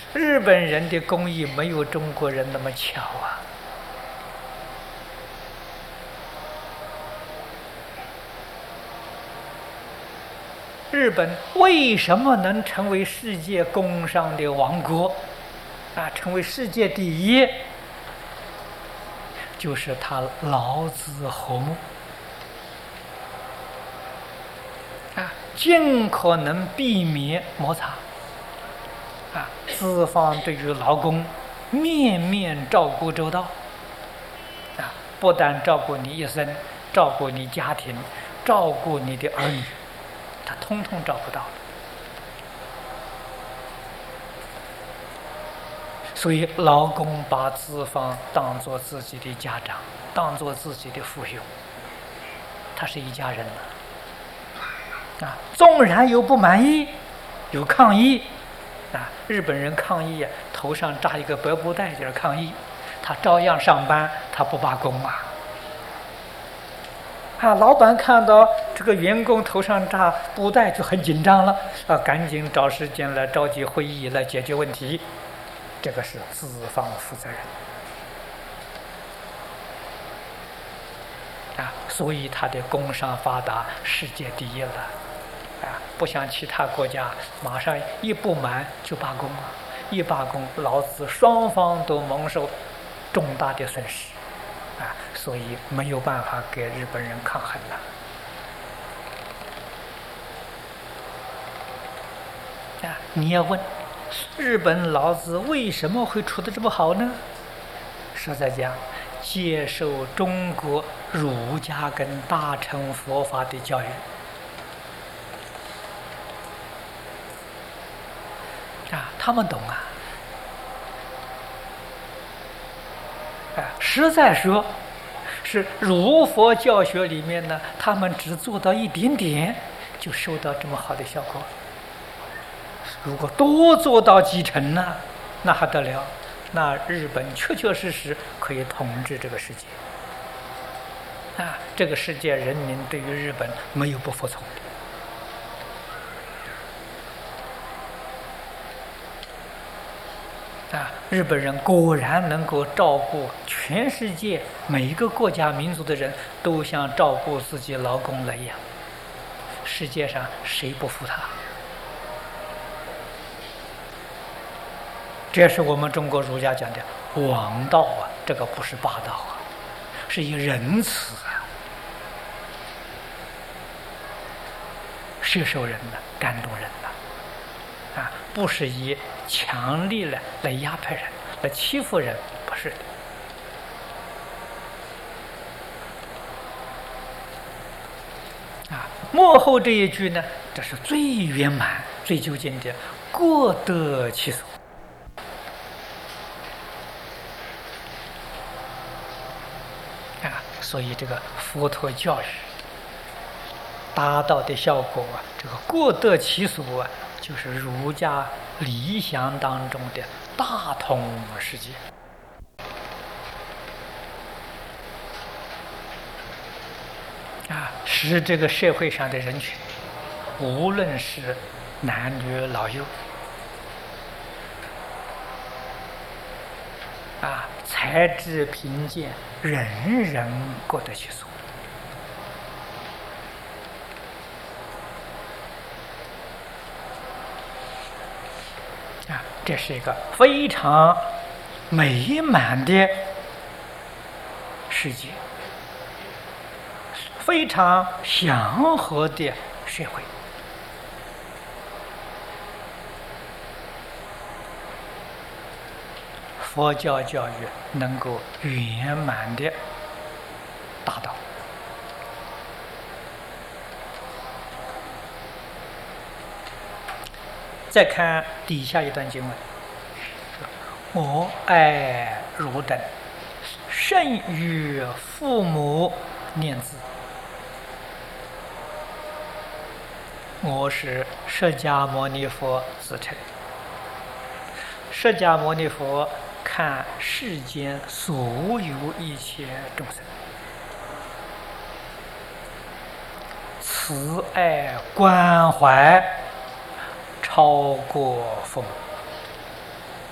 日本人的工艺没有中国人那么巧啊。日本为什么能成为世界工商的王国啊，成为世界第一？就是他劳资和睦啊，尽可能避免摩擦啊，资方对于劳工面面照顾周到啊，不但照顾你一生，照顾你家庭，照顾你的儿女，他通通照顾到了。所以劳工把资方当作自己的家长，当作自己的父兄，他是一家人啊。纵然有不满意，有抗议啊，日本人抗议啊，头上扎一个白布袋就是抗议，他照样上班，他不罢工啊。啊，老板看到这个员工头上扎布袋就很紧张了啊，赶紧找时间来召集会议来解决问题。这个是资方负责任啊，所以他的工商发达，世界第一了啊！不像其他国家，马上一不满就罢工啊，一罢工，劳资双方都蒙受重大的损失啊，所以没有办法给日本人抗衡了啊！你要问。日本劳资为什么会处得这么好呢？实在讲，接受中国儒家跟大乘佛法的教育啊，他们懂啊。实在说，是儒佛教学里面呢，他们只做到一点点，就收到这么好的效果。如果多做到几成呢，那还得了？那日本确确实实可以统治这个世界啊！这个世界人民对于日本没有不服从的啊！日本人果然能够照顾全世界每一个国家民族的人，都像照顾自己劳工了一样。世界上谁不服他？这是我们中国儒家讲的王道啊，这个不是霸道啊，是以仁慈啊，是受人的，感动人的啊，不是以强力来压迫人，来欺负人，不是的啊。幕后这一句呢，这是最圆满、最究竟的，各得其所。所以这个佛陀教育达到的效果啊，这个各得其所啊，就是儒家理想当中的大同世界啊，使这个社会上的人群，无论是男女老幼啊，才智贫贱，人人各得其所啊，这是一个非常美满的世界，非常祥和的社会。佛教教育能够圆满的达到。再看底下一段经文：我爱汝等，甚于父母念兹。我是释迦牟尼佛自称。释迦牟尼佛看世间所有一切众生，慈爱关怀超过父母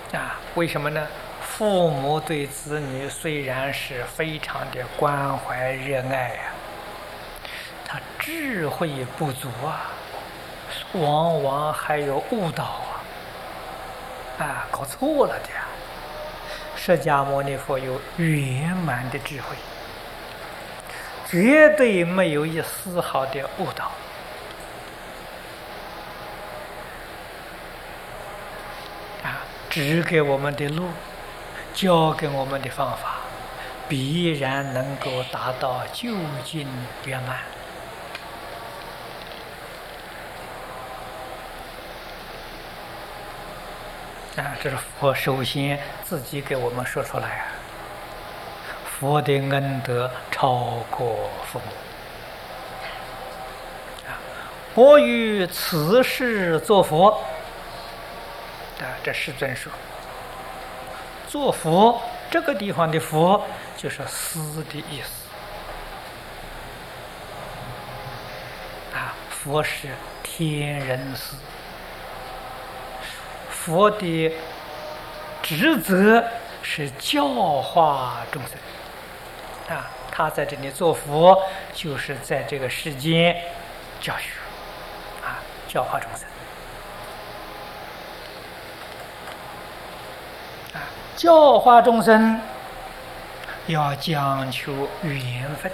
为什么呢？父母对子女虽然是非常的关怀仁爱他智慧不足往往还有误导搞错了的释迦牟尼佛有圆满的智慧，绝对没有一丝毫的误导。指给我们的路，教给我们的方法，必然能够达到究竟圆满。这是佛首先自己给我们说出来佛的恩德超过父母我于此世作佛这世尊说，做佛这个地方的佛就是思的意思佛是天人思，佛的职责是教化众生他在这里做佛，就是在这个世间教学教化众生教化众生要讲求缘分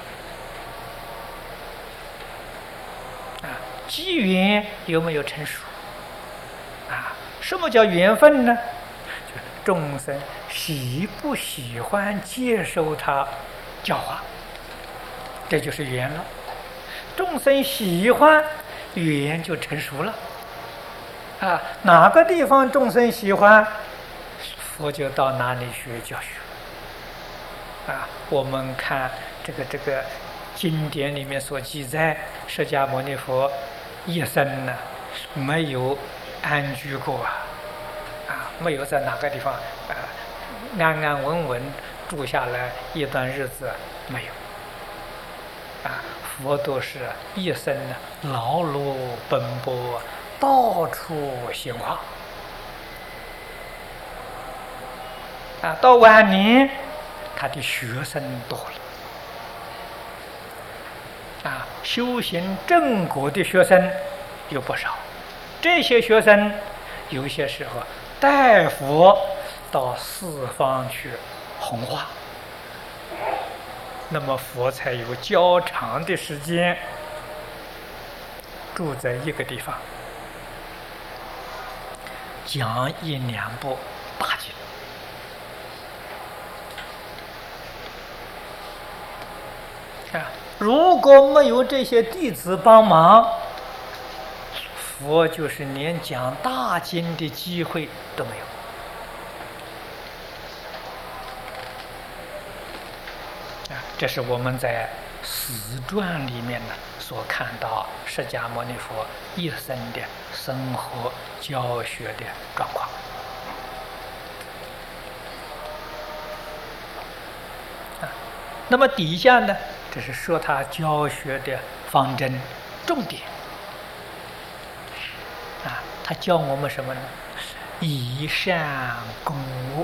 机缘有没有成熟什么叫缘分呢？就是众生喜不喜欢接受他教化，这就是缘了。众生喜欢，缘就成熟了哪个地方众生喜欢，佛就到哪里去教学我们看这个经典里面所记载，释迦牟尼佛一生呢没有安居过没有在哪个地方安安稳稳住下来一段日子，没有佛都是一生劳碌奔波，到处显化到晚年他的学生多了修行正果的学生有不少，这些学生有些时候带佛到四方去弘化，那么佛才有较长的时间住在一个地方讲一两部大经如果没有这些弟子帮忙，佛就是连讲大经的机会都没有这是我们在史传里面呢所看到释迦牟尼佛一生的生活教学的状况那么底下呢，这是说他教学的方针重点他教我们什么呢？以善攻恶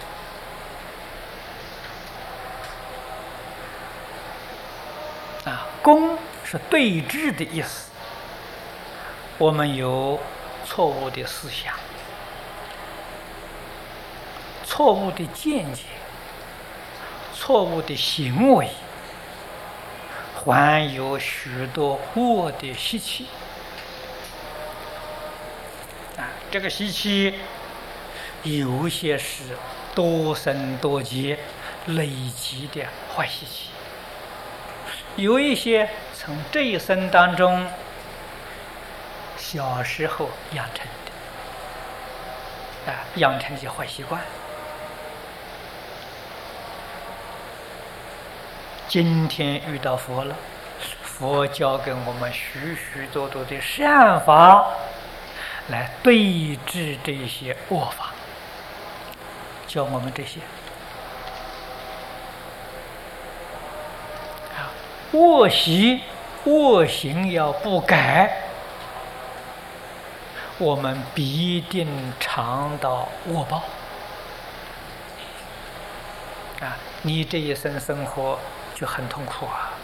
攻是对峙的意思，我们有错误的思想，错误的见解，错误的行为，还有许多恶的习气这个习气有些是多生多劫累积的坏习气，有一些从这一生当中小时候养成的养成一些坏习惯，今天遇到佛了，佛教给我们许许多多的善法来对治这些恶法，教我们这些恶习恶行要不改， 我们必定尝到恶报。你这一生生活就很痛苦啊！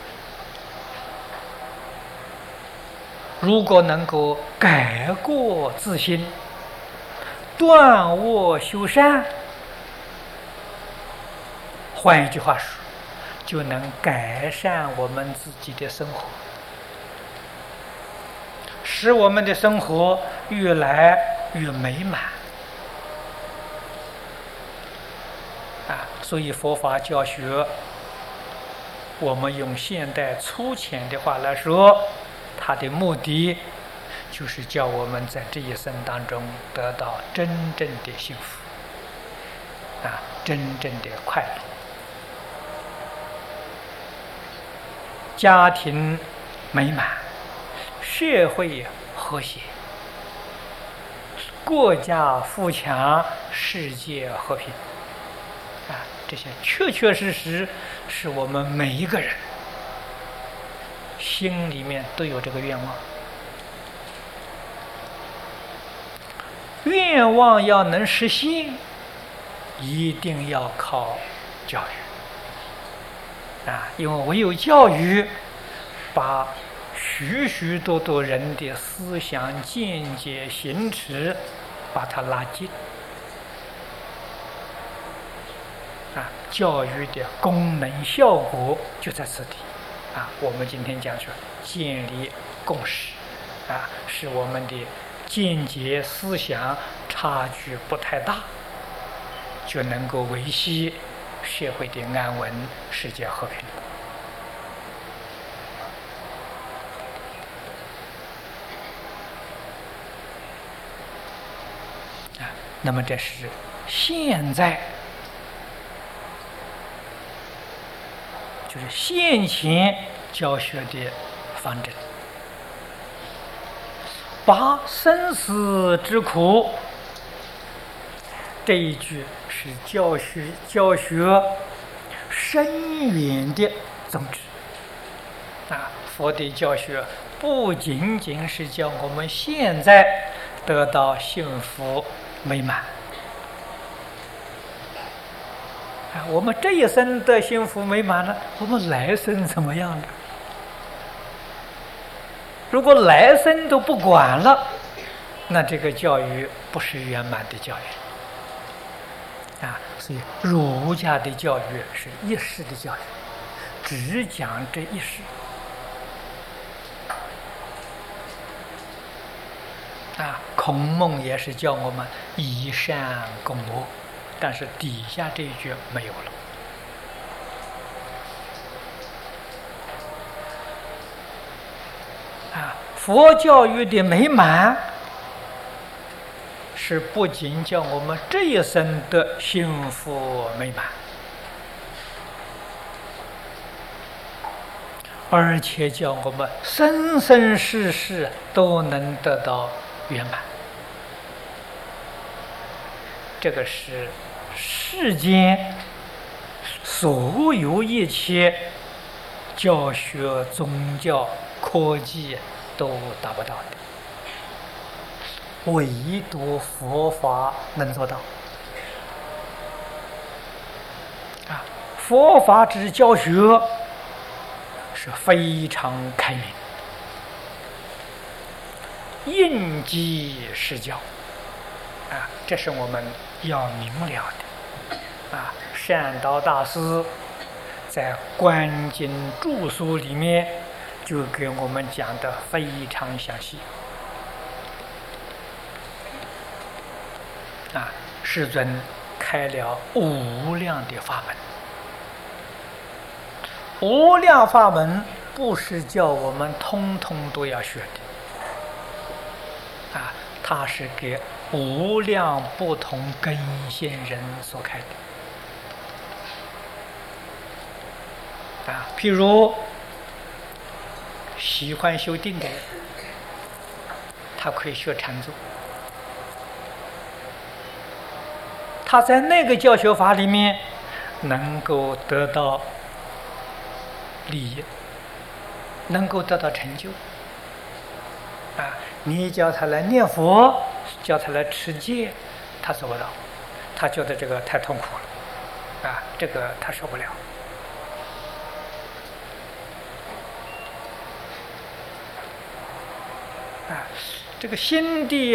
如果能够改过自新，断恶修善，换一句话说，就能改善我们自己的生活，使我们的生活越来越美满。所以佛法教学，我们用现代粗浅的话来说，它的目的就是叫我们在这一生当中得到真正的幸福，真正的快乐，家庭美满，社会和谐，国家富强，世界和平。这些确确实实是我们每一个人心里面都有这个愿望。愿望要能实现，一定要靠教育因为唯有教育把许许多多人的思想见解行持把它拉近。教育的功能效果就在此地我们今天讲说建立共识使我们的见解思想差距不太大，就能够维系社会的安稳，世界和平。那么这是现在就是现前教学的方针，把生死之苦这一句是教学深远的宗旨佛的教学不仅仅是叫我们现在得到幸福美满我们这一生的幸福美满了，我们来生怎么样呢？如果来生都不管了，那这个教育不是圆满的教育所以儒家的教育是一世的教育，只讲这一世孔孟也是教我们以善攻恶，但是底下这一句没有了佛教育的美满是不仅叫我们这一生的幸福美满，而且叫我们生生世世都能得到圆满。这个是世间所有一切教学、宗教、科技都达不到的，唯独佛法能做到佛法之教学是非常开明，应机施教这是我们要明了的善导大师在观经注疏里面就给我们讲得非常详细世尊开了无量的法门，无量法门不是叫我们通通都要学的它是给无量不同根现人所开的譬如喜欢修定的人，他可以学禅宗，他在那个教学法里面能够得到利益，能够得到成就你叫他来念佛，叫他来持戒，他做不到，他觉得这个太痛苦了，这个他受不了。这个心地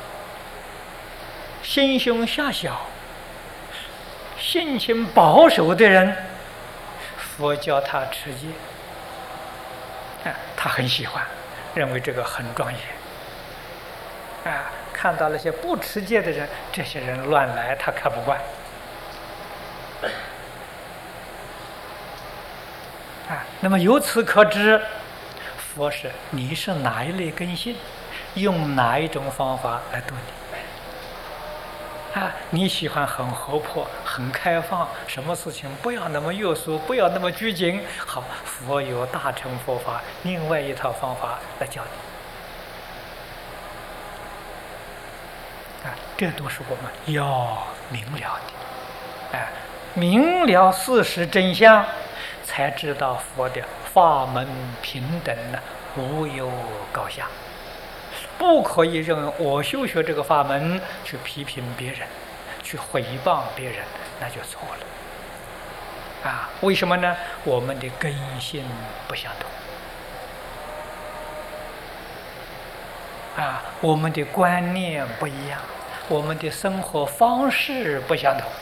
心胸狭小、性情保守的人，佛教他持戒，他很喜欢，认为这个很庄严。看到那些不持戒的人，这些人乱来，他看不惯。那么由此可知，佛是你是哪一类根性，用哪一种方法来度你。你喜欢很活泼、很开放，什么事情不要那么约束，不要那么拘谨。好，佛有大乘佛法，另外一套方法来教你。这都是我们要明了的。明了事实真相，才知道佛的法门平等无有高下。不可以认为我修学这个法门去批评别人，去诽谤别人，那就错了。为什么呢？我们的根性不相同，我们的观念不一样，我们的生活方式不相同。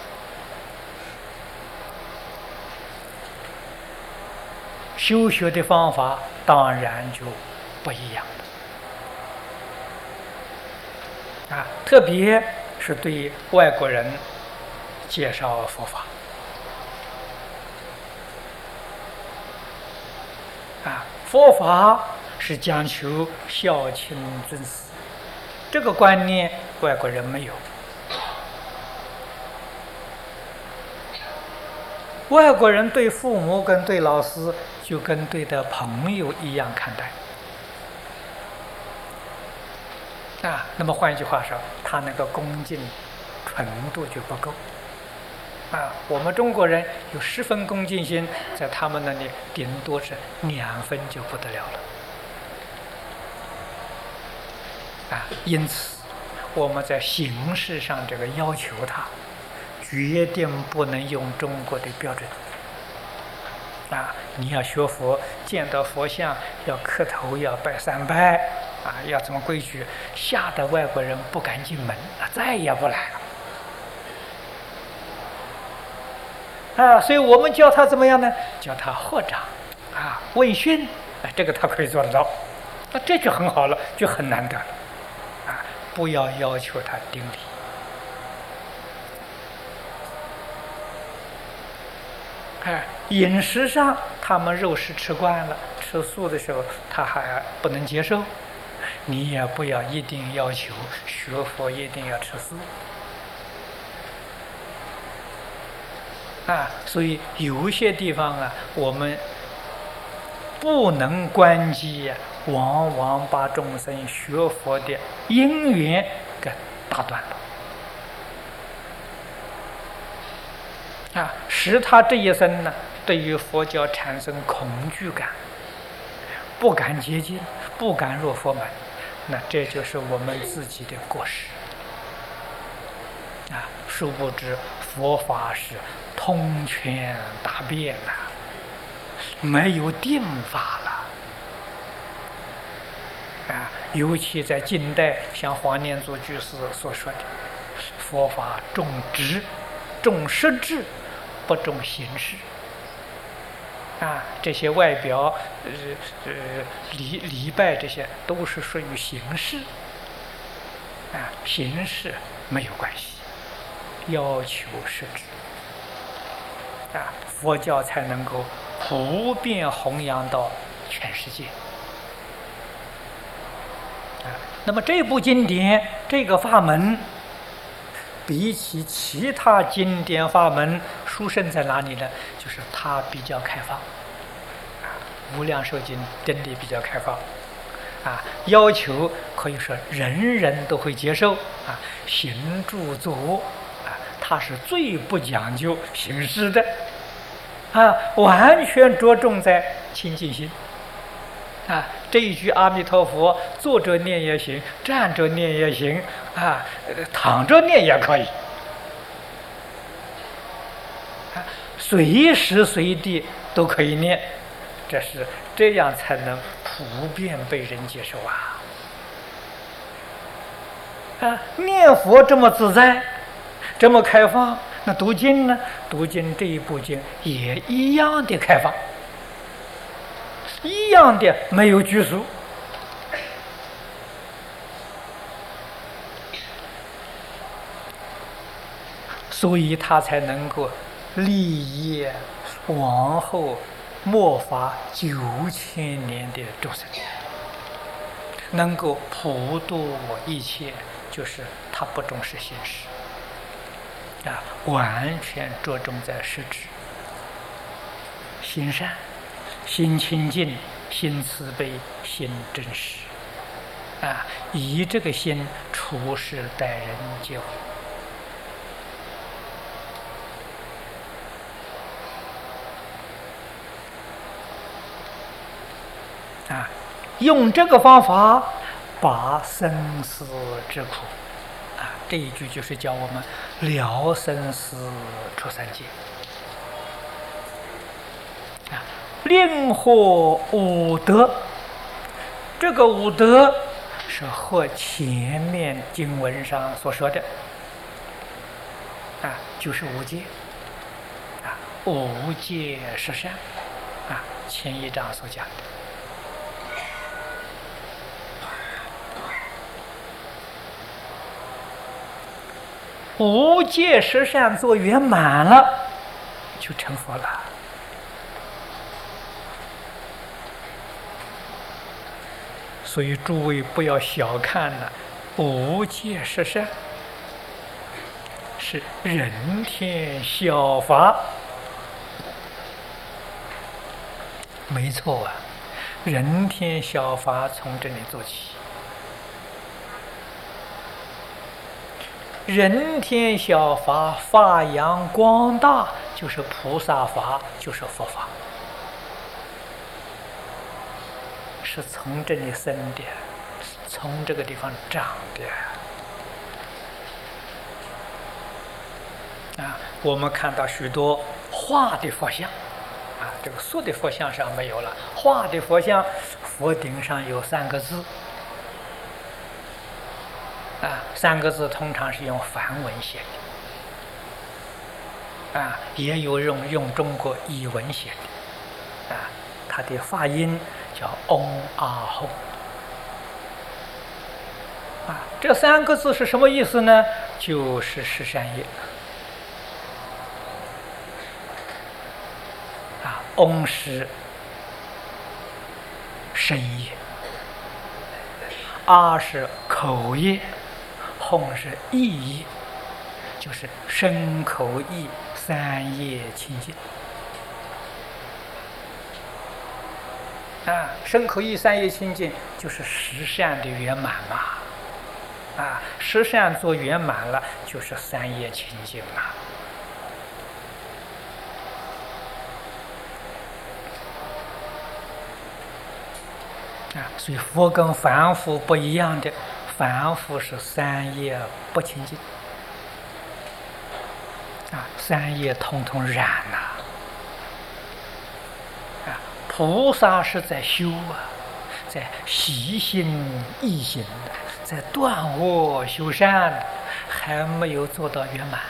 修学的方法当然就不一样。特别是对外国人介绍佛法，佛法是讲求孝亲尊师，这个观念外国人没有。外国人对父母跟对老师就跟对待朋友一样看待。那么换句话说，他那个恭敬纯度就不够。我们中国人有10分恭敬心，在他们那里顶多是2分就不得了了。因此我们在形式上这个要求他，决定不能用中国的标准。你要学佛，见到佛像要磕头，要拜3拜。要怎么规矩，吓得外国人不敢进门，再也不来了。所以我们教他怎么样呢？教他合掌，问讯，这个他可以做得到，那这就很好了，就很难得了。不要要求他顶礼。饮食上他们肉食吃惯了，吃素的时候他还不能接受。你也不要一定要求学佛一定要吃素。所以有些地方我们不能关机，往往把众生学佛的因缘给打断了。使他这一生对于佛教产生恐惧感，不敢接近，不敢入佛门。那这就是我们自己的过失。殊不知佛法是通权达变没有定法了。尤其在近代，像黄念祖居士所说的，佛法重质，重实质，不重形式。这些外表礼拜，这些都是属于形式。形式没有关系，要求实质。佛教才能够普遍弘扬到全世界。那么这部经典，这个法门，比起其他经典法门殊胜在哪里呢？就是它比较开放。无量寿经真的比较开放，要求可以说人人都会接受。行住坐卧，它是最不讲究形式的，完全着重在清净心。 啊，这一句阿弥陀佛，坐着念也行，站着念也行，啊，躺着念也可以，啊，随时随地都可以念，这样才能普遍被人接受啊！啊，念佛这么自在，这么开放，那读经呢？读经这一部经也一样的开放。一样的没有拘束，所以他才能够立业往后末法9000年的众生，能够普度一切，就是他不重视形式啊，完全着重在实质，心善。心清净，心慈悲，心真实，啊，以这个心处事待人接物，啊，用这个方法把生死之苦，啊，这一句就是教我们了生死出三界。令获五德，这个五德是和前面经文上所说的啊，就是五戒啊，五戒十善啊，前一章所讲的。五戒十善做圆满了，就成佛了。所以诸位不要小看了五戒十善，是人天小法，没错啊，人天小法从这里做起。人天小法发扬光大，就是菩萨法，就是佛法。是从这里生的，从这个地方长的啊！我们看到许多画的佛像啊，这个塑的佛像上没有了，画的佛像，佛顶上有3个字啊，3个字通常是用梵文写的啊，也有用中国译文写的啊，它的发音叫嗡阿吽啊，这3个字是什么意思呢？就是十善业啊，嗡是身业，阿是口业，吽是意业，就是身口意3业清净。啊，身口意3业清净，就是十善的圆满嘛。啊，十善做圆满了，就是3业清净了。啊，所以佛跟凡夫不一样的，凡夫是3业不清净。啊，3业统统染了。菩萨是在修啊，在习心易行的，在断恶修善，还没有做到圆满。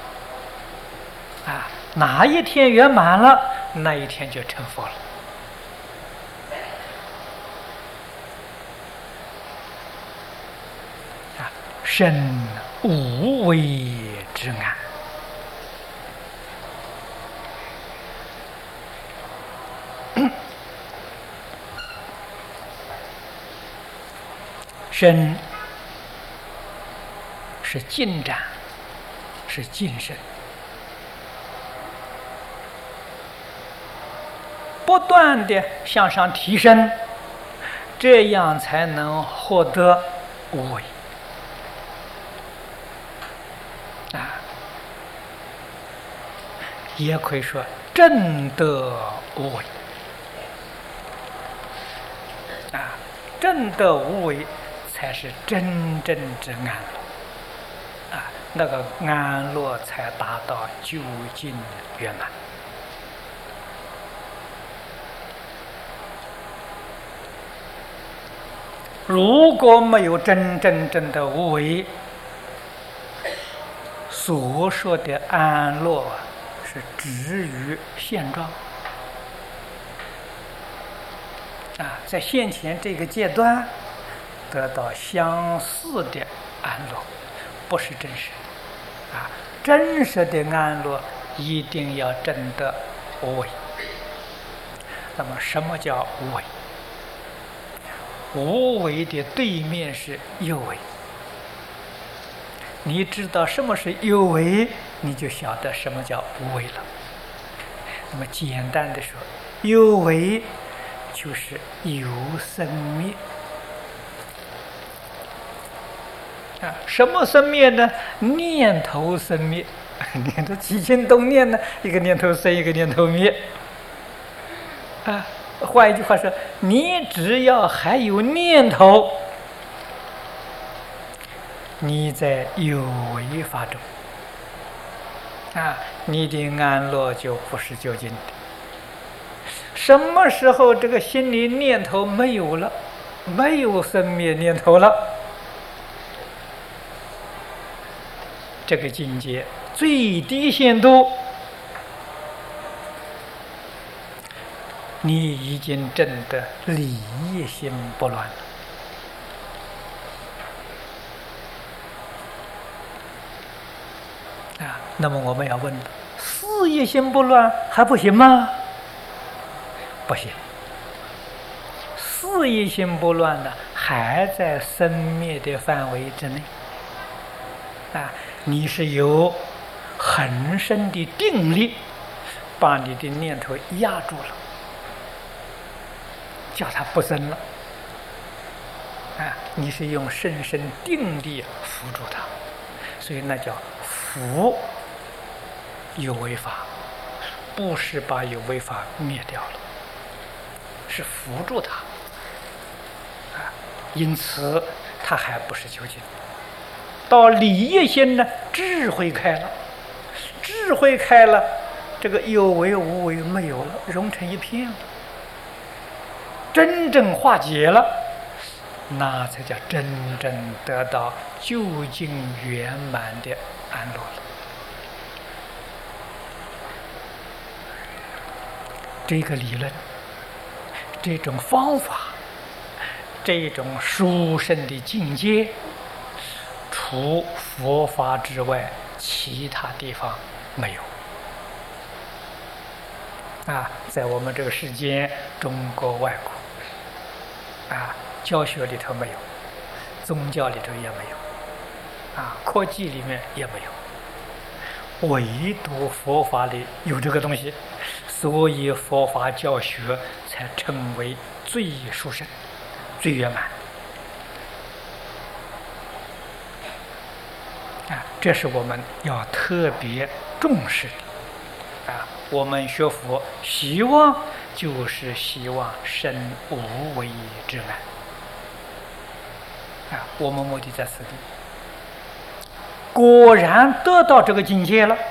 啊，哪一天圆满了，那一天就成佛了。啊，生无为之安。身是进展，是晋升，不断的向上提升，这样才能获得无为啊，也可以说证得无为。 正的无为，才是真正之安乐啊！那个安乐才达到究竟圆满。如果没有真正的无为，所说的安乐是止于现状啊，在现前这个阶段得到相似的安乐，不是真实的啊！真实的安乐一定要证得无为。那么，什么叫无为？无为的对面是有为。你知道什么是有为，你就晓得什么叫无为了。那么简单的说，有为就是有生灭啊。什么生灭呢？念头生灭，念头起心动念呢，一个念头生，一个念头灭啊。换一句话说，你只要还有念头，你在有为法中啊，你的安乐就不是究竟的。什么时候这个心里念头没有了，没有生灭念头了，这个境界最低限度，你已经证得理业心不乱了啊。那么我们要问了，事业心不乱还不行吗？不行，事业心不乱呢，还在生灭的范围之内啊。你是有很深的定力，把你的念头压住了，叫它不生了啊！你是用深深定力扶住它，所以那叫扶有为法，不是把有为法灭掉了，是扶住它啊！因此，它还不是究竟。到理业心呢，智慧开了，智慧开了，这个有为无为没有了，融成一片了。真正化解了，那才叫真正得到究竟圆满的安乐了。这个理论，这种方法，这种殊胜的境界，除佛法之外，其他地方没有。啊，在我们这个世间，中国、外国，啊，教学里头没有，宗教里头也没有，啊，科技里面也没有，唯独佛法里有这个东西，所以佛法教学才称为最殊胜、最圆满。啊，这是我们要特别重视的。啊，我们学佛希望就是希望生无为之安。啊，我们目的在此地，果然得到这个境界了。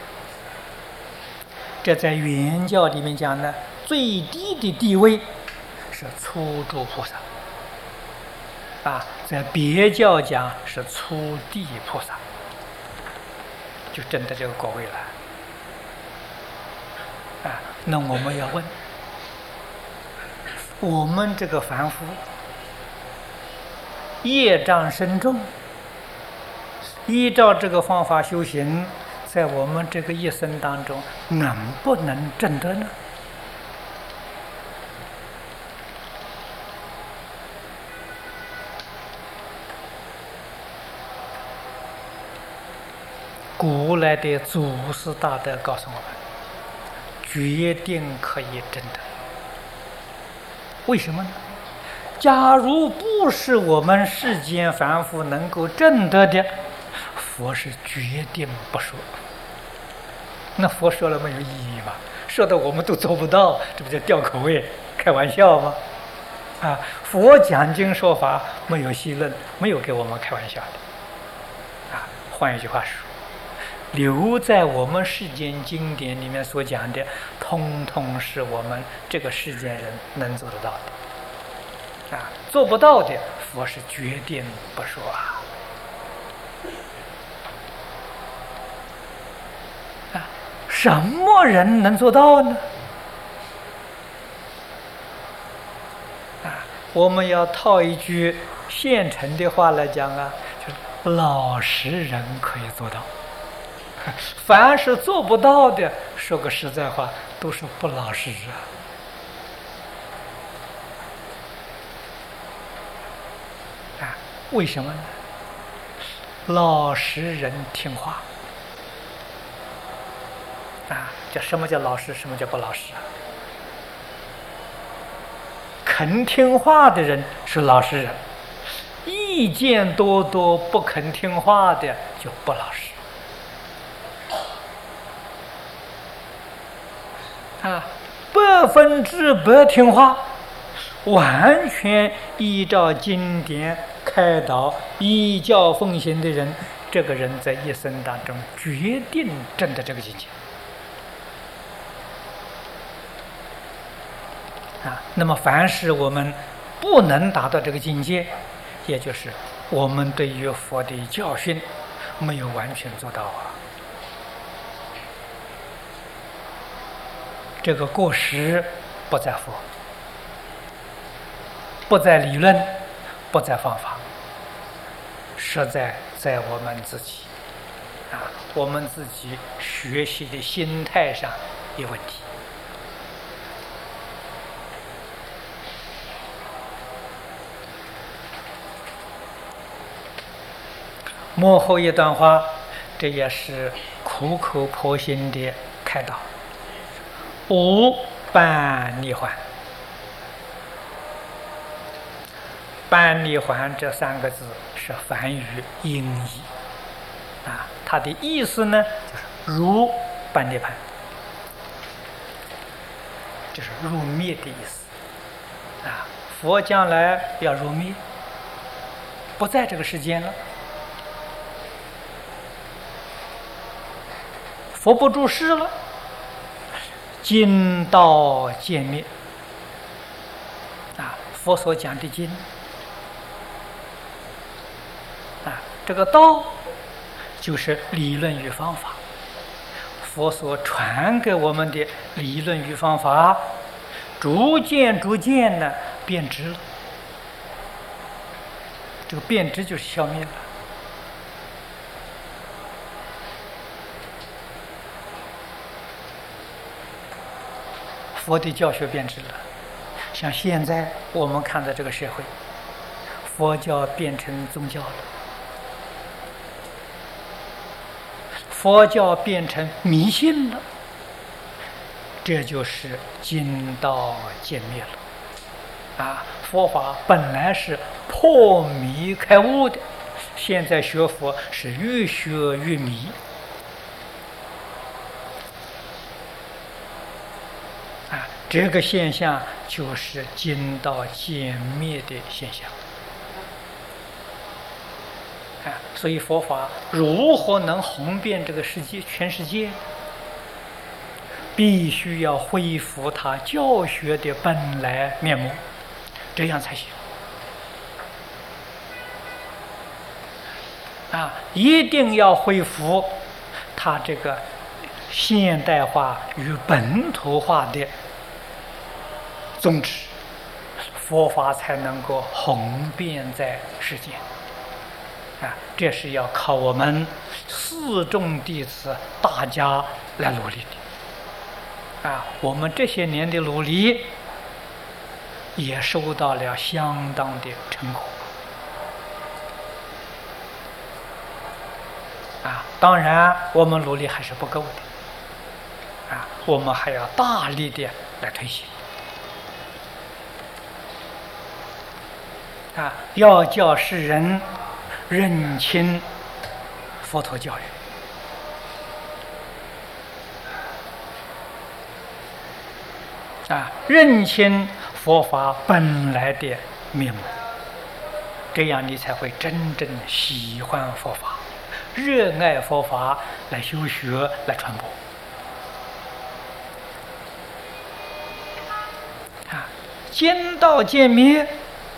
这在原教里面讲呢，最低的地位是初住菩萨。啊，在别教讲是初地菩萨，就证得这个果位了。啊，那我们要问，我们这个凡夫业障深重，依照这个方法修行，在我们这个一生当中，能不能证得呢？古来的祖师大德告诉我们，决定可以证得。为什么呢？假如不是我们世间凡夫能够证得的，佛是决定不说。那佛说了没有意义吗？说的我们都做不到，这不叫吊口味、开玩笑吗？ 啊，佛讲经说法没有戏论，没有给我们开玩笑的。啊，换一句话说，留在我们世间经典里面所讲的，通通是我们这个世间人能做得到的。啊，做不到的，佛是决定不说啊。啊，什么人能做到呢？我们要套一句现成的话来讲啊，就是老实人可以做到，凡是做不到的，说个实在话，都是不老实啊！为什么呢？老实人听话啊！什么叫老实？什么叫不老实啊？肯听话的人是老实人，意见多多不肯听话的就不老实。啊，100%听话，完全依照经典开导、依教奉行的人，这个人在一生当中决定证得这个境界。啊，那么凡是我们不能达到这个境界，也就是我们对于佛的教训没有完全做到啊。这个过失不在佛，不在理论，不在方法，实在我们自己啊，我们自己学习的心态上有问题。幕后一段话，这也是苦口婆心的开导。无般涅槃，般涅槃这3个字是梵语音译啊，它的意思呢就是如般涅槃，就是入灭的意思啊。佛将来要入灭，不在这个世间了。佛不住世了，经道渐灭啊！佛所讲的经啊，这个道就是理论与方法。佛所传给我们的理论与方法，逐渐呢变质了。这个变质就是消灭了。佛的教学变质了，像现在我们看到这个社会，佛教变成宗教了，佛教变成迷信了，这就是经道渐灭了。啊，佛法本来是破迷开悟的，现在学佛是越学越迷。这个现象就是经道渐灭的现象啊！所以佛法如何能红遍这个世界、全世界，必须要恢复它教学的本来面目，这样才行啊！一定要恢复它这个现代化与本土化的宗旨，佛法才能够红遍在世间啊！这是要靠我们四众弟子大家来努力的啊！我们这些年的努力也收到了相当的成果啊！当然我们努力还是不够的啊！我们还要大力的来推行啊！要叫世人认清佛陀教育啊，认清佛法本来的面目，这样你才会真正喜欢佛法，热爱佛法，来修学，来传播。兼道兼灭，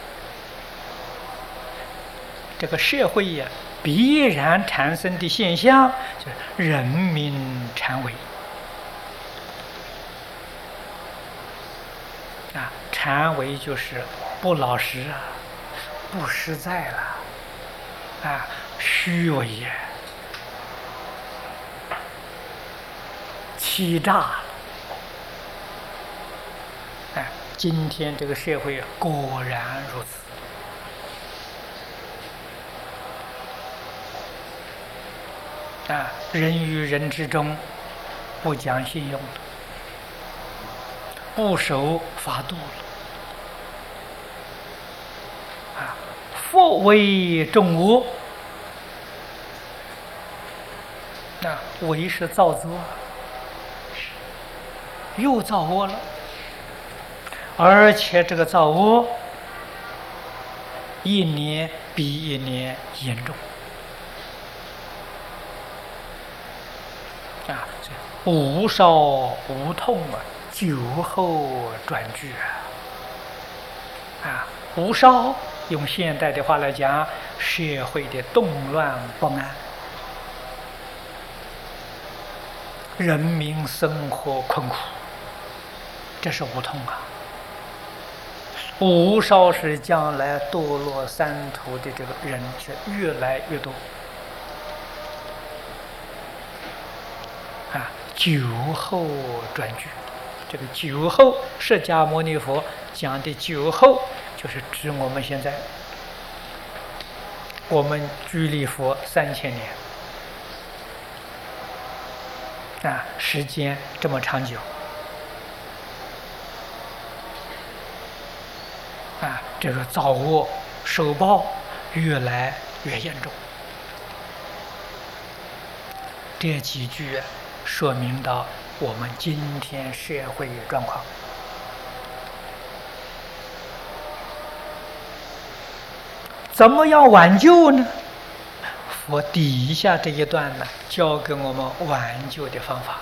这个社会呀，必然产生的现象就是人民禅伪。禅伪就是不老实啊，不实在了，虚伪呀，欺诈了。今天这个社会果然如此。人与人之中不讲信用了，不守法度了，佛为众恶，为是造作，又造恶了。而且这个造恶一年比一年严重，无烧无痛酒后转剧无烧用现代的话来讲，社会的动乱不安，人民生活困苦，这是无痛无烧是将来堕落三途的这个人是越来越多酒后转剧，这个酒后，释迦牟尼佛讲的酒后，就是指我们现在，我们距离佛3000年时间这么长久这个造恶受报越来越严重。这几句说明到我们今天社会状况。怎么样挽救呢？佛底下这一段呢，教给我们挽救的方法。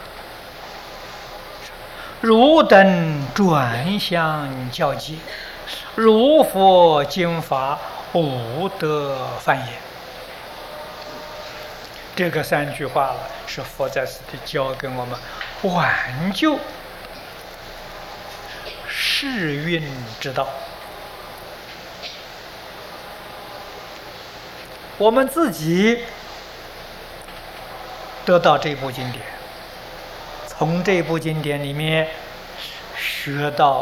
汝等转相教戒，如佛经法，无得犯也。这个3句话了，是佛在此地教给我们挽救世运之道。我们自己得到这部经典，从这部经典里面学到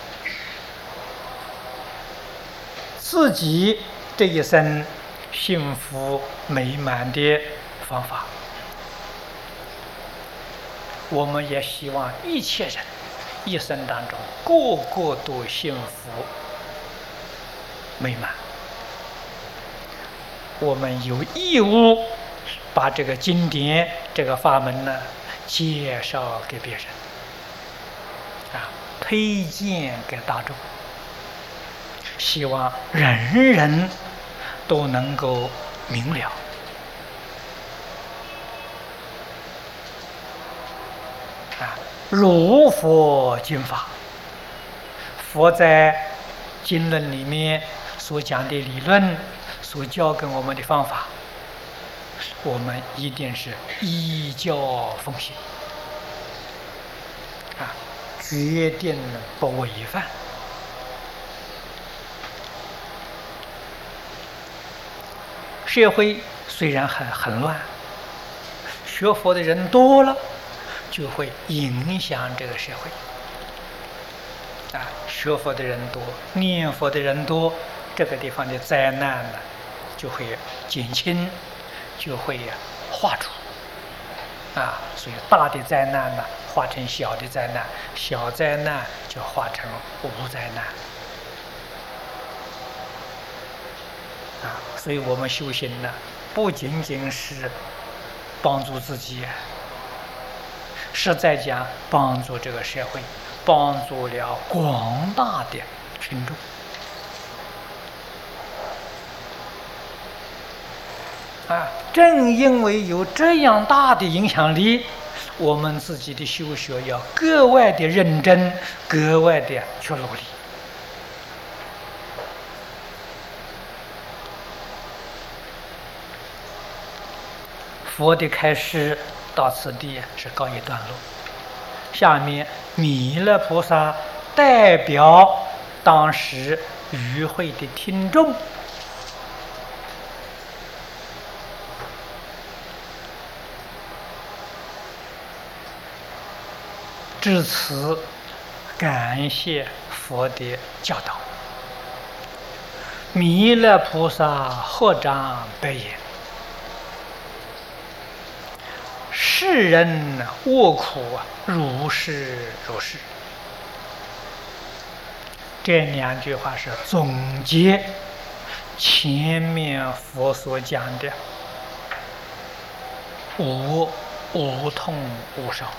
自己这一生幸福美满的方法。我们也希望一切人一生当中个个都幸福美满。我们有义务把这个经典这个法门呢介绍给别人推荐给大众，希望人人都能够明了如佛经法。佛在经论里面所讲的理论，所教给我们的方法，我们一定是依教奉行决定不违反。社会虽然很乱，学佛的人多了，就会影响这个社会学佛的人多，念佛的人多，这个地方的灾难呢就会减轻，就会化除所以大的灾难呢化成小的灾难，小灾难就化成无灾难所以我们修行呢不仅仅是帮助自己，是在讲帮助这个社会， 帮助了广大的群众。正因为有这样大的影响力，我们自己的修学要格外的认真，格外的去努力。佛的开示到此地是告一段落。下面弥勒菩萨代表当时与会的听众，至此感谢佛的教导。弥勒菩萨合掌白言：世人卧苦，如是如是。这两句话是总结前面佛所讲的无痛无少。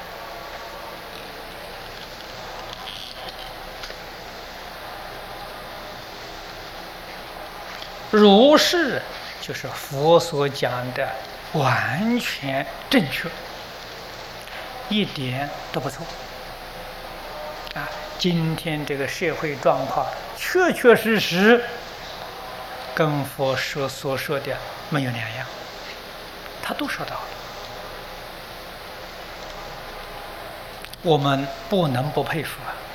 如是就是佛所讲的完全正确，一点都不错。今天这个社会状况确确实实跟佛所说的没有两样，他都说到了。我们不能不佩服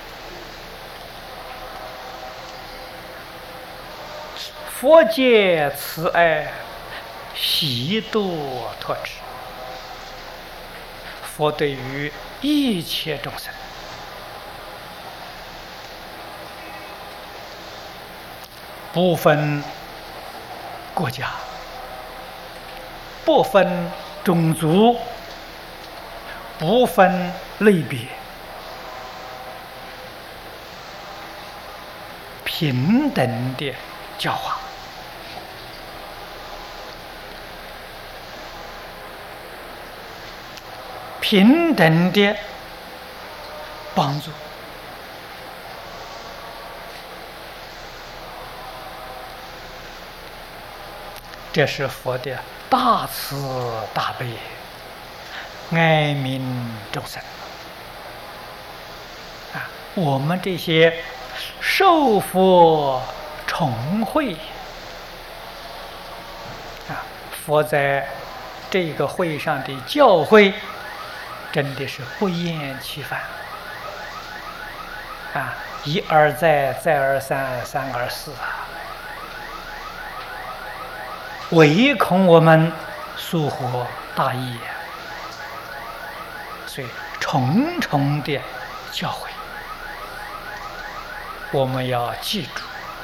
佛界慈爱，悉度脱之。佛对于一切众生，不分国家，不分种族，不分类别，平等的教化。平等的帮助，这是佛的大慈大悲，爱民众生。我们这些受佛宠会佛在这个会上的教诲，真的是不厌其烦一而再，再而三，三而四唯恐我们疏忽大意，所以重重的教诲，我们要记住，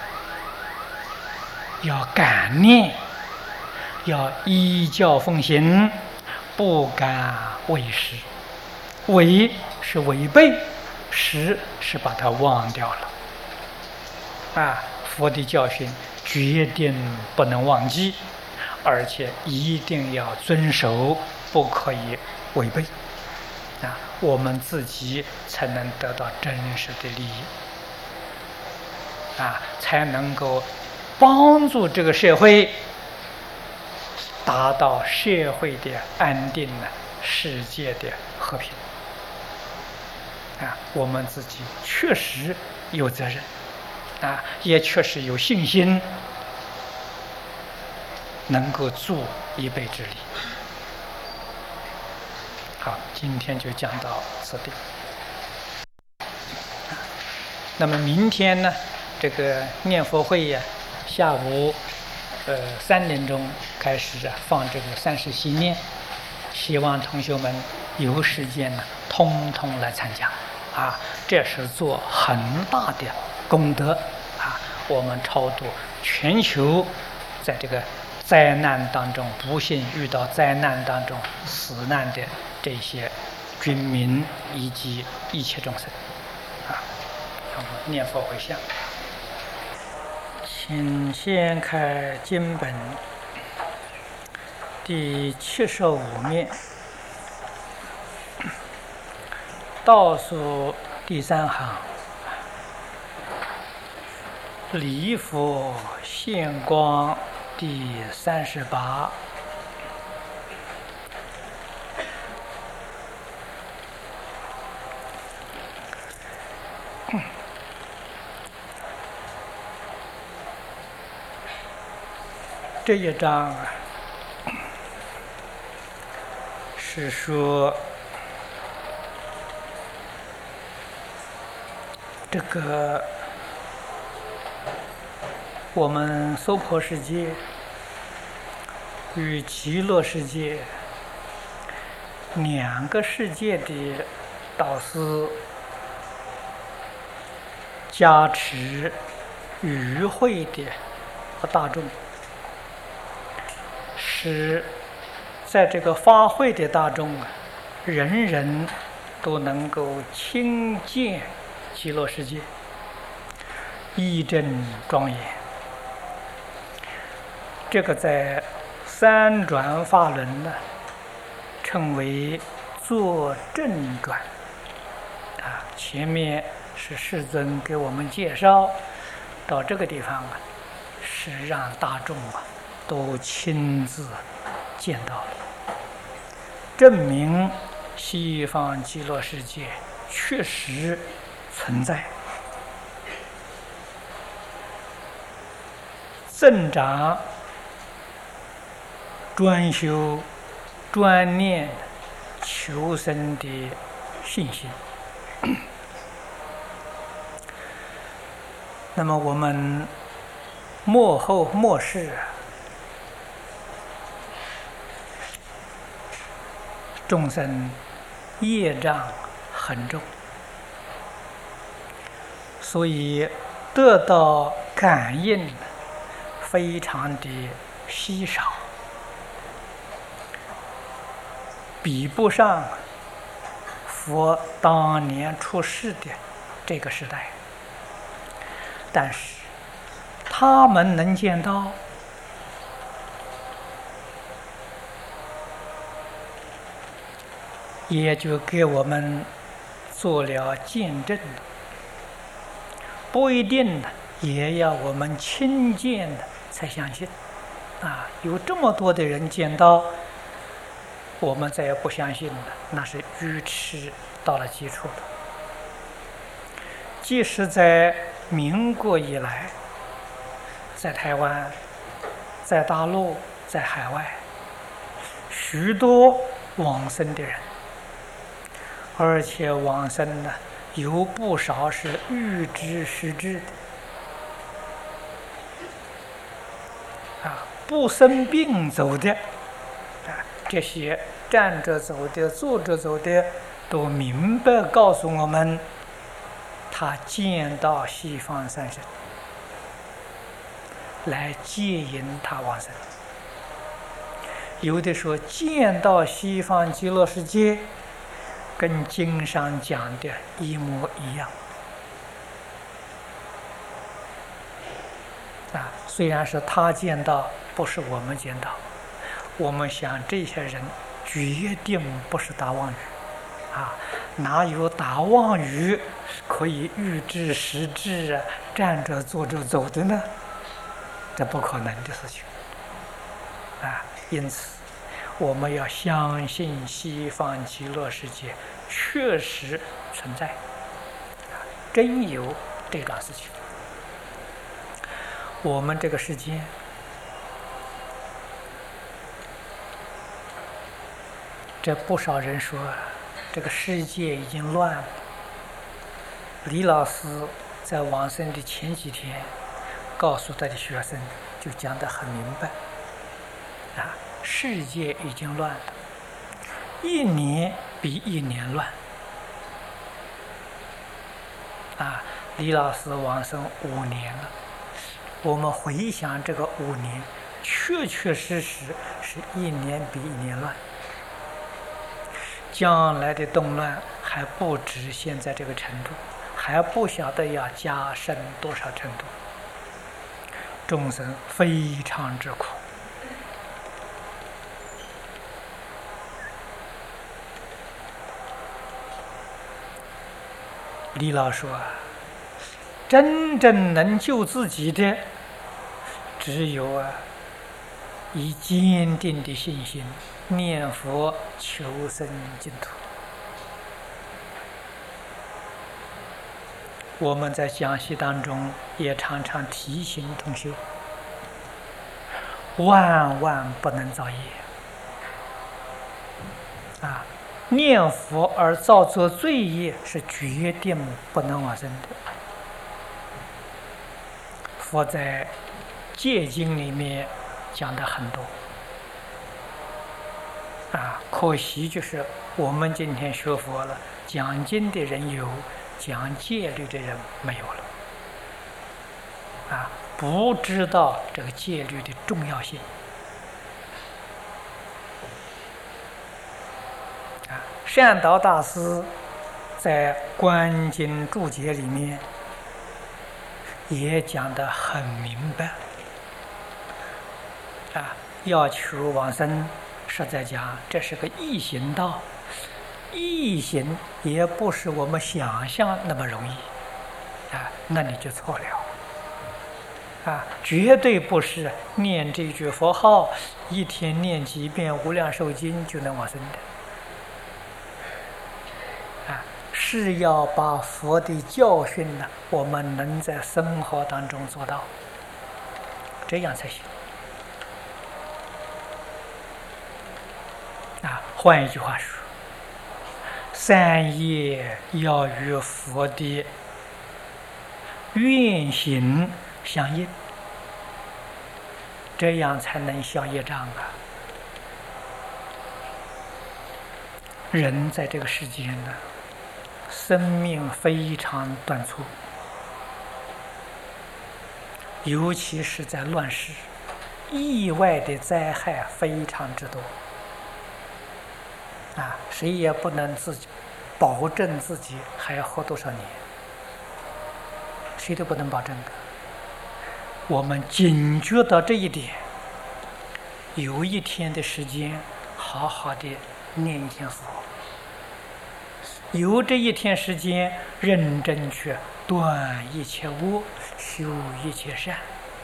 要感念，要依教奉行，不敢违失。违是违背，失是把它忘掉了佛的教训决定不能忘记，而且一定要遵守，不可以违背我们自己才能得到真实的利益才能够帮助这个社会达到社会的安定，世界的和平我们自己确实有责任也确实有信心能够助一臂之力。好，今天就讲到此地。那么明天呢，这个念佛会下午3点钟开始放这个30息念，希望同学们有时间呢，通通来参加这是做很大的功德我们超度全球在这个灾难当中不幸遇到灾难当中死难的这些军民以及一切众生我们念佛回向。请先开经本第75面，倒数第3行，礼佛现光第38。这一章啊，是说这个我们娑婆世界与极乐世界2个世界的导师加持与会的大众，使在这个发会的大众啊，人人都能够亲见极乐世界，义正庄严。这个在三转法轮呢，称为坐正转。前面是世尊给我们介绍，到这个地方啊，是让大众啊都亲自见到了，证明西方极乐世界确实存在。增长专修专念求生的信心。那么我们末后末世众生业障很重，所以得到感应非常的稀少，比不上佛当年出世的这个时代。但是他们能见到，也就给我们做了见证了。不一定呢，也要我们亲见的才相信。有这么多的人见到，我们再也不相信了，那是愚痴到了极处了。即使在民国以来，在台湾、在大陆、在海外，许多往生的人，而且往生呢，有不少是预知实知的，不生病走的，这些站着走的、坐着走的，都明白告诉我们，他见到西方三圣，来接引他往生。有的说见到西方极乐世界，跟经上讲的一模一样。虽然是他见到，不是我们见到，我们想这些人决定不是打妄语，哪有打妄语可以预知实知站着坐着走的呢？这不可能的事情因此我们要相信西方极乐世界确实存在，真有这桩事情。我们这个世界这不少人说这个世界已经乱了。李老师在往生的前几天告诉他的学生，就讲得很明白世界已经乱了，一年比一年乱李老师往生5年了，我们回想这个5年，确确实实是一年比一年乱，将来的动乱还不止现在这个程度，还不晓得要加深多少程度，众生非常之苦。 李老说啊，真正能救自己的，只有啊，以坚定的信心念佛求生净土。我们在讲习当中也常常提醒同修，万万不能造业啊！念佛而造作罪业是决定不能往生的。佛在戒经里面讲的很多啊，可惜就是我们今天学佛了，讲经的人有，讲戒律的人没有了啊，不知道这个戒律的重要性啊。善导大师在观经注解里面也讲得很明白啊，要求往生，实在讲这是个易行道，易行也不是我们想象那么容易啊，那你就错了啊，绝对不是念这句佛号一天念几遍无量寿经就能往生的啊，是要把佛的教训呢，我们能在生活当中做到，这样才行啊。换一句话说，三业要与佛的愿行相应，这样才能消业障啊。人在这个世间呢，生命非常短促，尤其是在乱世，意外的灾害非常之多啊，谁也不能自己保证自己还要活多少年，谁都不能保证的。我们警觉到这一点，有一天的时间好好的念一天佛，有这一天时间认真去断一切恶，修一切善，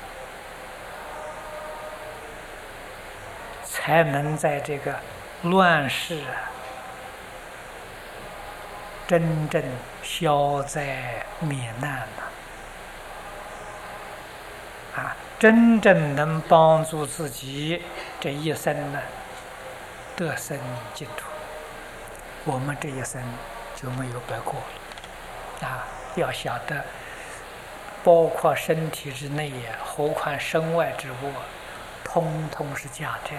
才能在这个乱世真正消灾免难啊，真正能帮助自己这一生呢得生净土，我们这一生就没有白过了啊！要晓得，包括身体之内也，何况身外之物，通通是假的，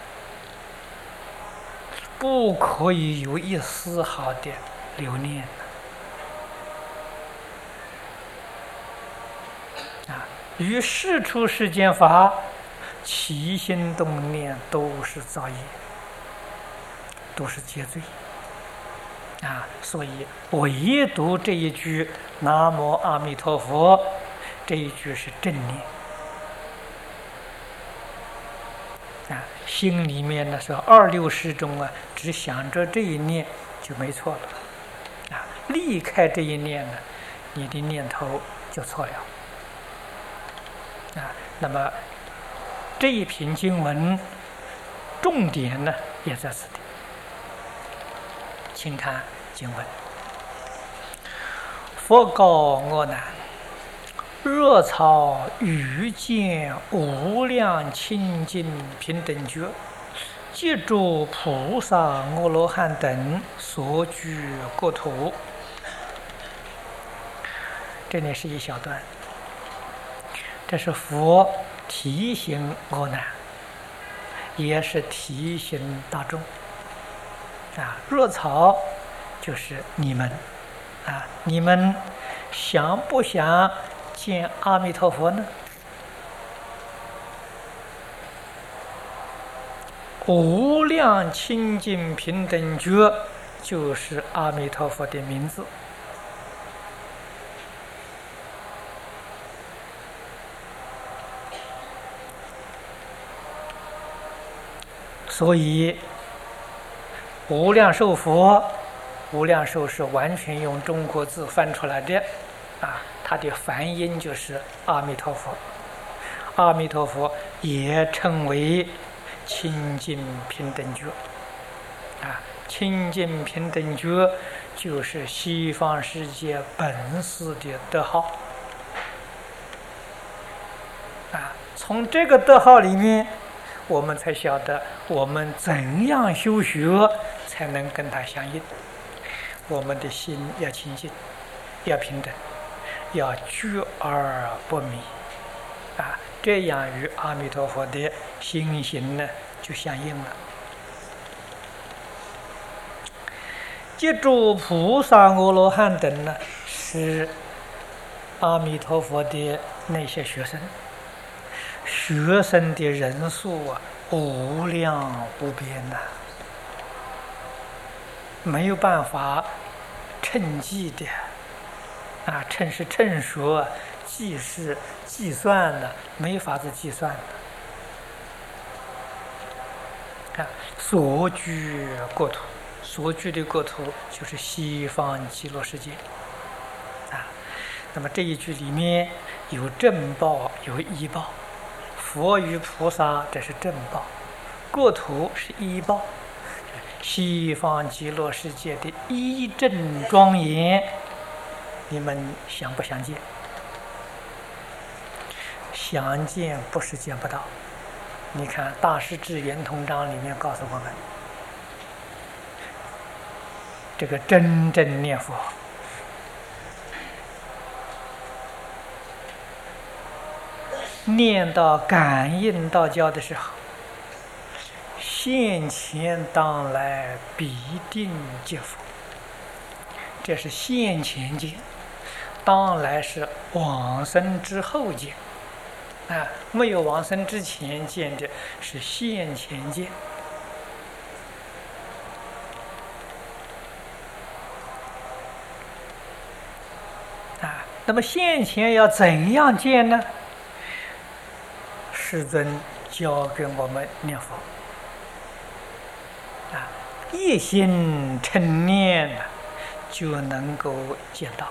不可以有一丝毫的留念啊！于世出世间法，起心动念都是造业，都是结罪啊！所以唯独这一句南无阿弥陀佛，这一句是正念啊，心里面呢是26时中啊，只想着这一念就没错了啊！离开这一念呢，你的念头就错了啊。那么这一篇经文重点呢也在此地，请看经文：佛告阿难，若草遇见无量清净平等觉，即诸菩萨阿罗汉等所居国土。这里是一小段，这是佛提醒阿难，也是提醒大众啊。若草就是你们啊，你们想不想见阿弥陀佛呢？无量清净平等觉就是阿弥陀佛的名字。所以无量寿佛无量寿是完全用中国字翻出来的，它的梵音就是阿弥陀佛。阿弥陀佛也称为清净平等觉，清净平等觉就是西方世界本师的德号，从这个德号里面，我们才晓得我们怎样修学才能跟他相应。我们的心要清净，要平等，要觉而不迷，这样与阿弥陀佛的心行呢就相应了。借助菩萨、阿罗汉等呢，是阿弥陀佛的那些学生，学生的人数无量无边没有办法称计的，称是称数，计是计算的，没法子计算的。所居国土，所居的国土就是西方极乐世界。那么这一句里面有正报，有依报。佛与菩萨这是正报，国土是依报。西方极乐世界的一正庄严，你们想不想见？想见不是见不到。你看《大师至圆通章》里面告诉我们，这个真正念佛，念到感应道交的时候，现前当来必定见佛。这是现前见，当来是往生之后见。没有往生之前见的是现前见。那么现前要怎样见呢？世尊教给我们念佛，一心称念就能够见到。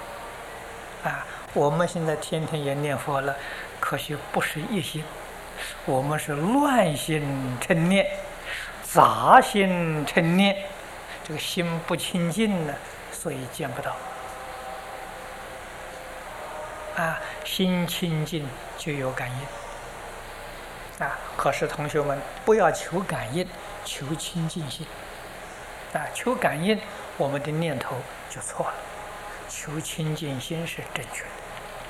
我们现在天天也念佛了，可惜不是一心，我们是乱心称念，杂心称念，这个心不清净呢，所以见不到。心清净就有感应。可是同学们不要求感应，求清净心。求感应，我们的念头就错了。求清净心是正确的。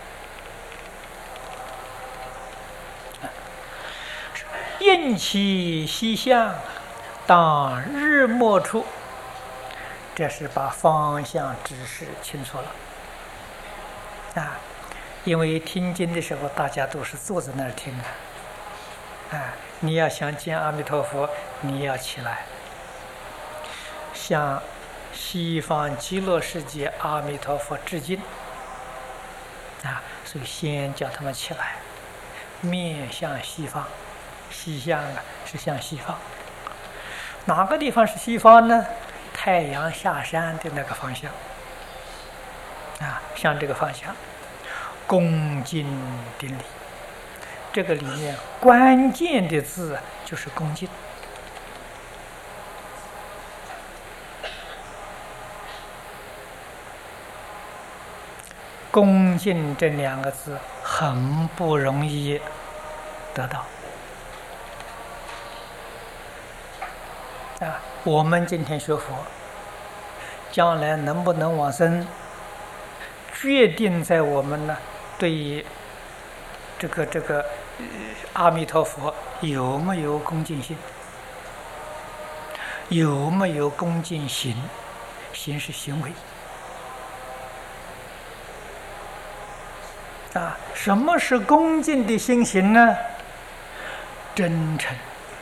应其西向，当日没处。这是把方向指示清楚了。因为听经的时候，大家都是坐在那儿听你要想见阿弥陀佛，你要起来，向西方极乐世界阿弥陀佛致敬。所以先叫他们起来，面向西方。西向是向西方，哪个地方是西方呢？太阳下山的那个方向，向这个方向恭敬顶礼。这个里面关键的字就是恭敬。恭敬这两个字很不容易得到。我们今天学佛，将来能不能往生，决定在我们呢对于这个阿弥陀佛有没有恭敬心，有没有恭敬行。行是行为。什么是恭敬的心行呢？真诚。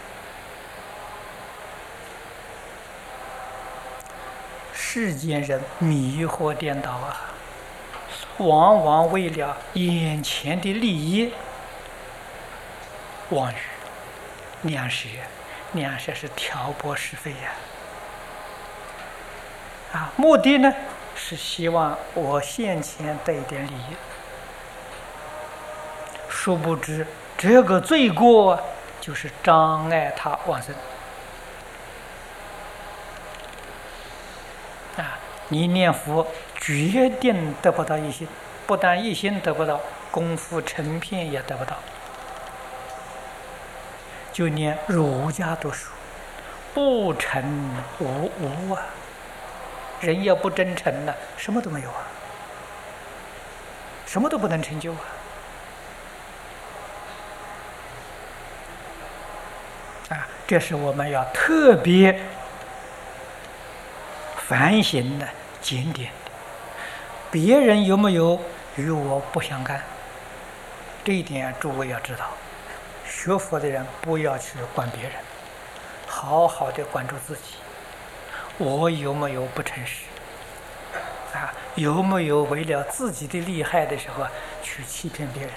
世间人迷惑颠倒往往为了眼前的利益，妄语、两舌是挑拨是非目的呢是希望我现前得一点利益。殊不知这个罪过就是障碍他往生。你念佛决定得不到一心，不但一心得不到，功夫成片也得不到。就念儒家读书，不成无啊！人要不真诚呢，什么都没有啊，什么都不能成就啊！这是我们要特别反省的检点。别人有没有与我不相干？这一点诸位要知道。学佛的人不要去管别人，好好的关注自己。我有没有不诚实？有没有为了自己的利害的时候去欺骗别人？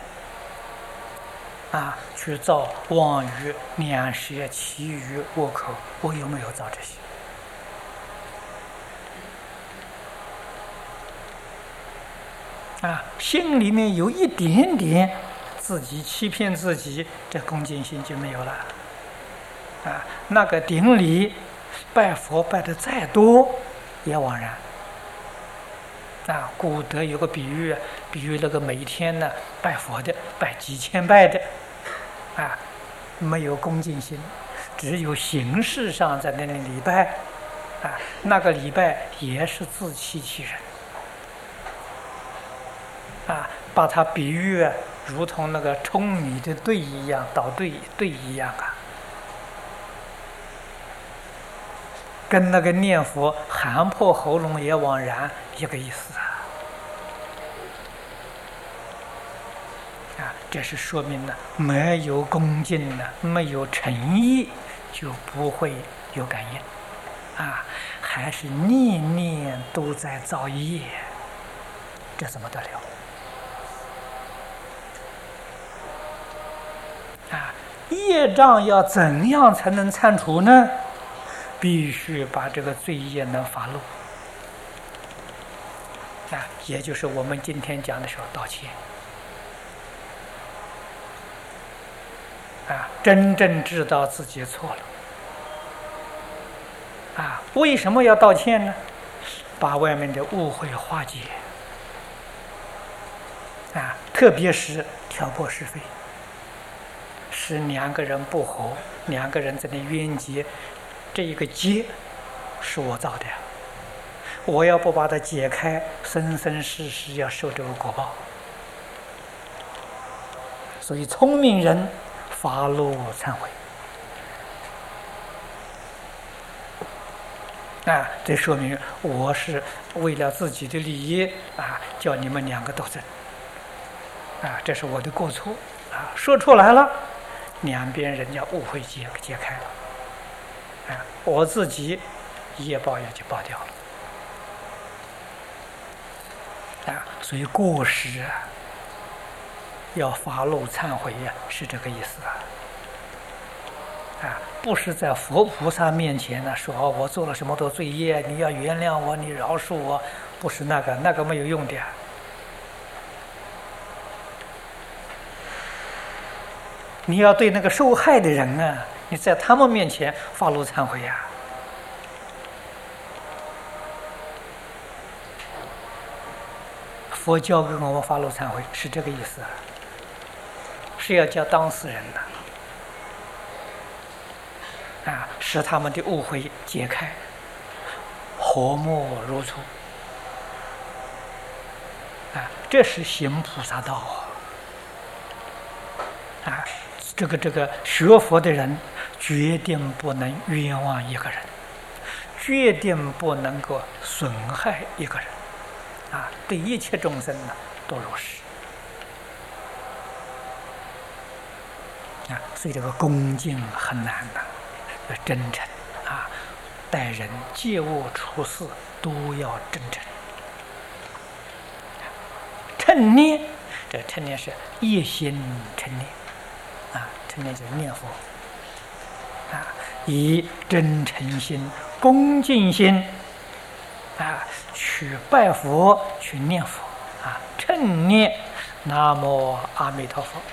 去造妄语、两舌、绮语、恶口，我有没有造这些？心里面有一点点自己欺骗自己，这恭敬心就没有了。那个顶礼拜佛拜的再多也枉然。古德有个比喻，比喻那个每天呢拜佛的，拜几千拜的，没有恭敬心，只有形式上在那里礼拜，那个礼拜也是自欺欺人。把它比喻如同那个舂米的兑一样，捣兑一样跟那个念佛喊破喉咙也枉然一个意思这是说明了没有恭敬呢，没有诚意，就不会有感应还是念念都在造业，这怎么得了？业障要怎样才能铲除呢？必须把这个罪业能发露也就是我们今天讲的时候道歉真正知道自己错了为什么要道歉呢？把外面的误会化解特别是挑拨是非，使两个人不和，两个人在那冤结，这一个结是我造的，我要不把它解开，生生世世要受这个果报。所以聪明人发露忏悔这说明我是为了自己的利益叫你们两个斗争这是我的过错说出来了，两边人家误会解开了我自己业报也就报掉了所以过失要发露忏悔是这个意思不是在佛菩萨面前呢说我做了什么多罪业，你要原谅我，你饶恕我，不是那个没有用的你要对那个受害的人你在他们面前发露忏悔佛教给我们发露忏悔是这个意思是要叫当事人使他们的误会解开，和睦如初这是行菩萨道这个学佛的人决定不能冤枉一个人，决定不能够损害一个人对一切众生都如是所以这个恭敬很难要真诚待人接物处事都要真诚。称念，这称念是一心称念称念就是念佛以真诚心、恭敬心啊，去拜佛，去念佛啊，称念南无阿弥陀佛。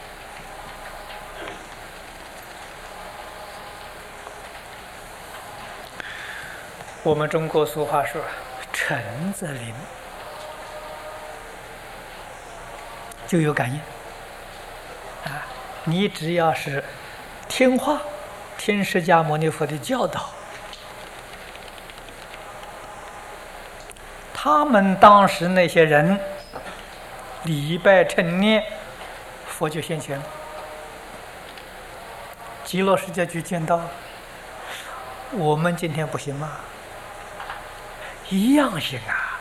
我们中国俗话说“诚则灵”，就有感应啊！你只要是听话，听释迦牟尼佛的教导，他们当时那些人礼拜称念，佛就现前了，极乐世界就见到了。我们今天不行吗？一样行啊，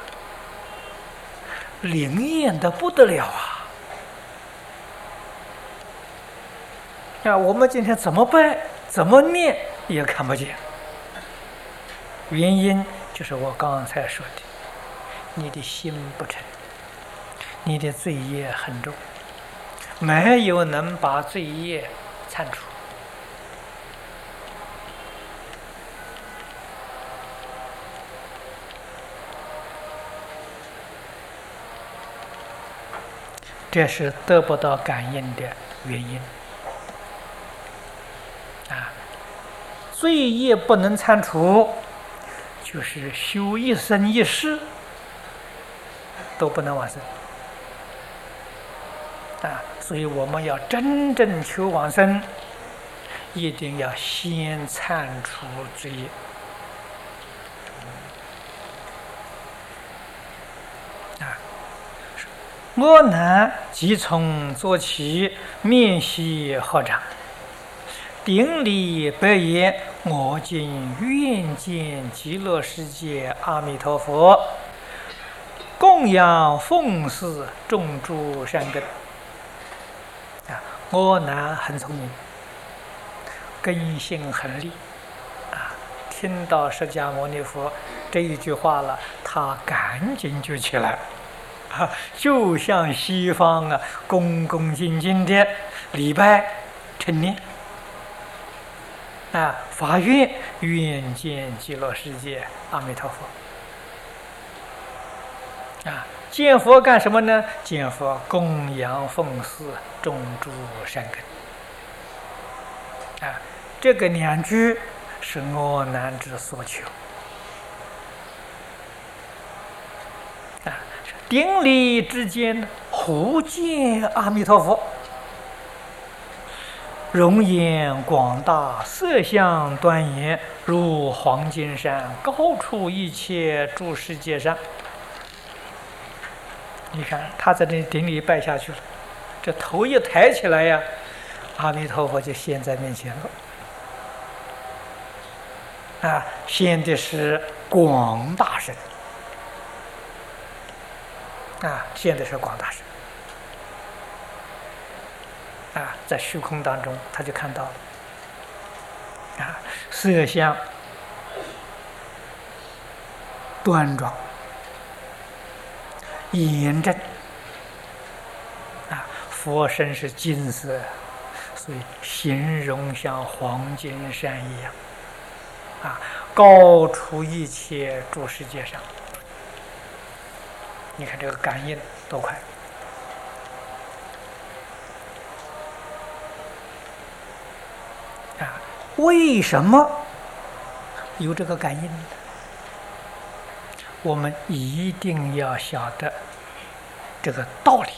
灵验的不得了啊！我们今天怎么拜、怎么念也看不见，原因就是我刚才说的，你的心不诚，你的罪业很重，没有能把罪业铲除。这是得不到感应的原因啊！罪业不能铲除，就是修一生一世都不能往生啊！所以我们要真正求往生，一定要先铲除罪业。我乃即从坐起，面悉合掌，顶礼白言：我今愿见极乐世界阿弥陀佛，供养奉事，种诸善根。我乃很聪明，根性很利听到释迦牟尼佛这一句话了，他赶紧就起来。就像西方恭恭敬敬的礼拜称念发愿愿见极乐世界阿弥陀佛见佛干什么呢？见佛供养奉事，种诸善根这个两句是我难之所求顶礼之间，忽见阿弥陀佛，容颜广大，色相端严，如黄金山，高出一切诸世界上。你看他在这顶礼拜下去了，这头一抬起来呀，阿弥陀佛就现在面前了现的是广大身现在是广大神在虚空当中，他就看到了色相端庄严正佛身是金色，所以形容像黄金山一样高出一切诸世界上。你看这个感应多快为什么有这个感应呢？我们一定要晓得这个道理。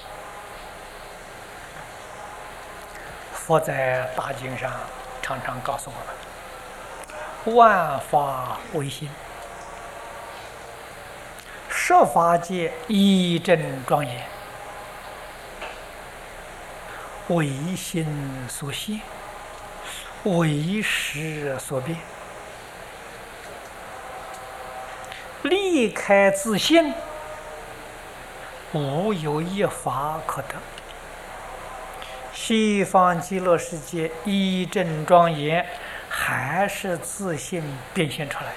佛在大经上常常告诉我们：万法唯心，十法界一真庄严，唯心所现，唯识所变。离开自性，无有一法可得。西方极乐世界一真庄严，还是自性变现出来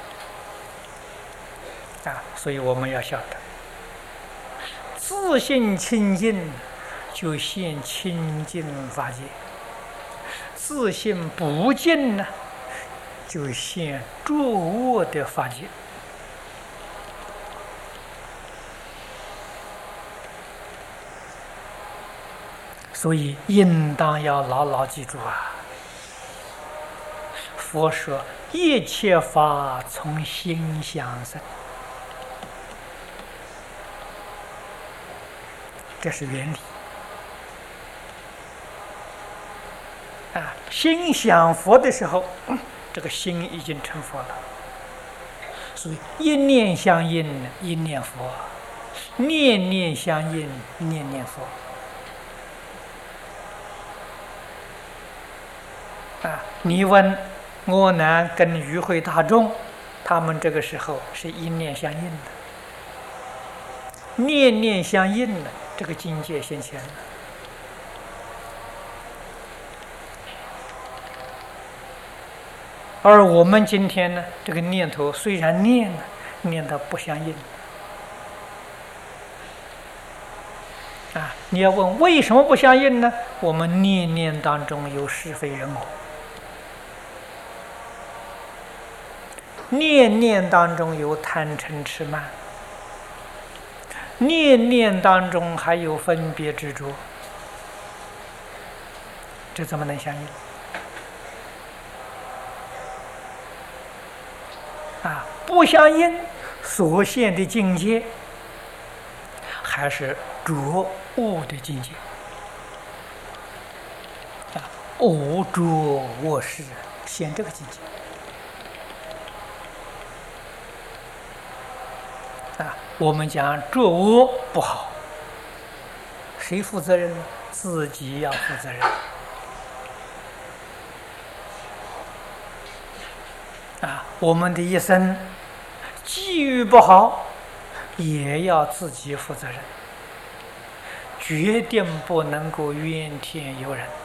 的所以我们要晓得，自性清净就现清净法界，自性不净呢，就现诸恶的法界所以应当要牢牢记住啊！佛说一切法从心想生，这是原理啊！心想佛的时候，这个心已经成佛了。所以一念相应，一念佛；念念相应，念念佛。你问阿难跟与会大众，他们这个时候是一念相应的，念念相应的，这个境界现前了。而我们今天呢，这个念头虽然念了，念得不相应。你要问为什么不相应呢？我们念念当中有是非人我，念念当中有贪嗔痴慢，念念当中还有分别执着，这怎么能相应？不相应，所现的境界还是着物的境界。我着我是现这个境界。我们讲着我不好，谁负责任呢？自己要负责任。我们的一生机遇不好，也要自己负责任，决定不能够怨天尤人。